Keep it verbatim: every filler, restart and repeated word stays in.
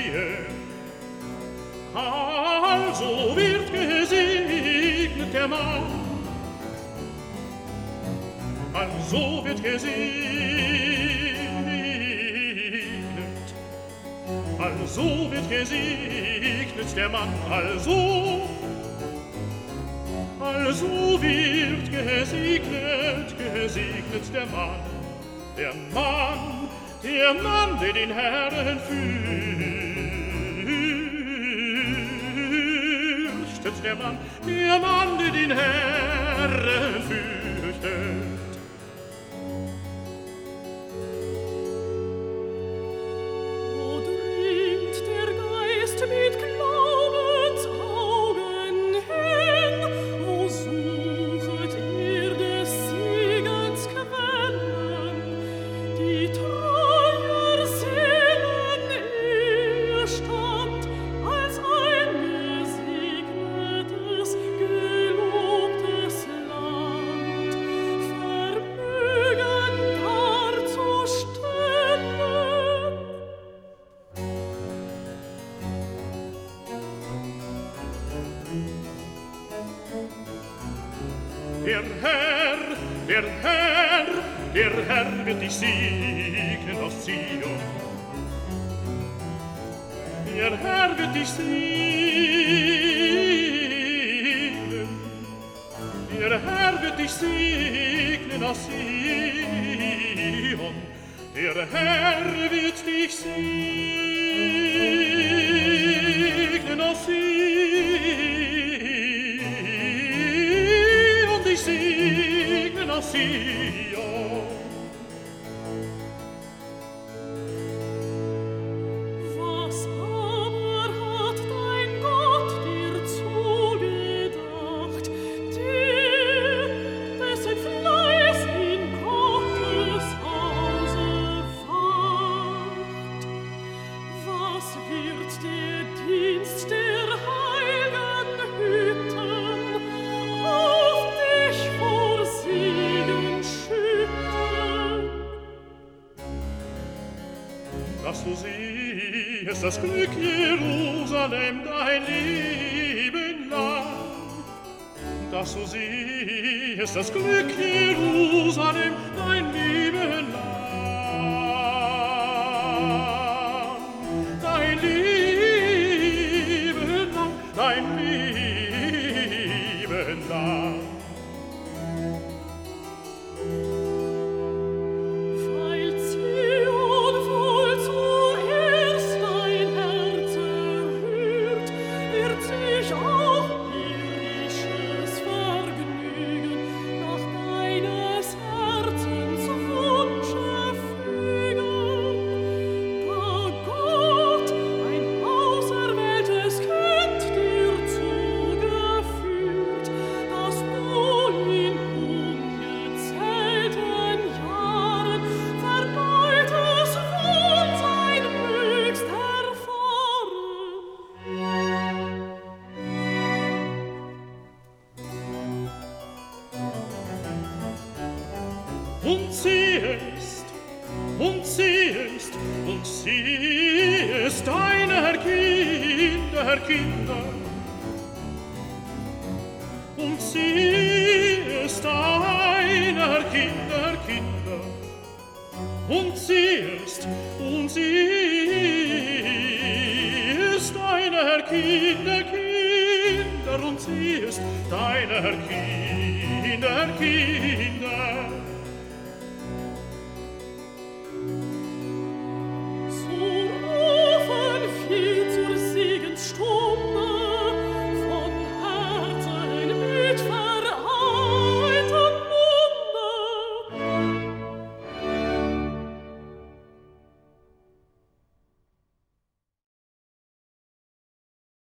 siehe, also wird gesegnet der Mann, also wird gesegnet, also wird gesegnet der Mann, also, also wird gesegnet, gesegnet der Mann, der Mann, der Mann, der den Herrn fürchtet, der Mann, der Mann, der den Herrn fürchtet. Der Herr, der Herr, der Herr wird dich segnen aus Zion. Der Herr wird dich segnen. Der Herr wird dich segnen aus Zion. Der Herr wird dich segnen aus Zion. Segnen aus Sion. Was aber hat dein Gott dir zugedacht, der, dessen Fleiß in Gottes Hause wacht? Was wird der Dienst der heiligen Hütten auf dich vor Segen schütten? Dass du siehst das Glück Jerusalem dein Leben lang, dass du siehst das Glück Jerusalem dein Leben lang, dein Leben lang, dein Leben lang. Weil Zion voll zuerst dein Herz errührt, wird sich auch irdisches Vergnügen nach deines Herzens Wunsche fügen. Da Gott ein auserwähltes Kind dir zugeführt, dass du in ungezählten Jahren verbeultes Wohlsein mögst erfahren. Und siehst, und siehst, und siehst deiner Kinder, Kinder, und siehst deiner Kinder, Kinder, und siehst, und siehst deiner Kinder, Kinder, und siehst deiner Kinder, Kinder,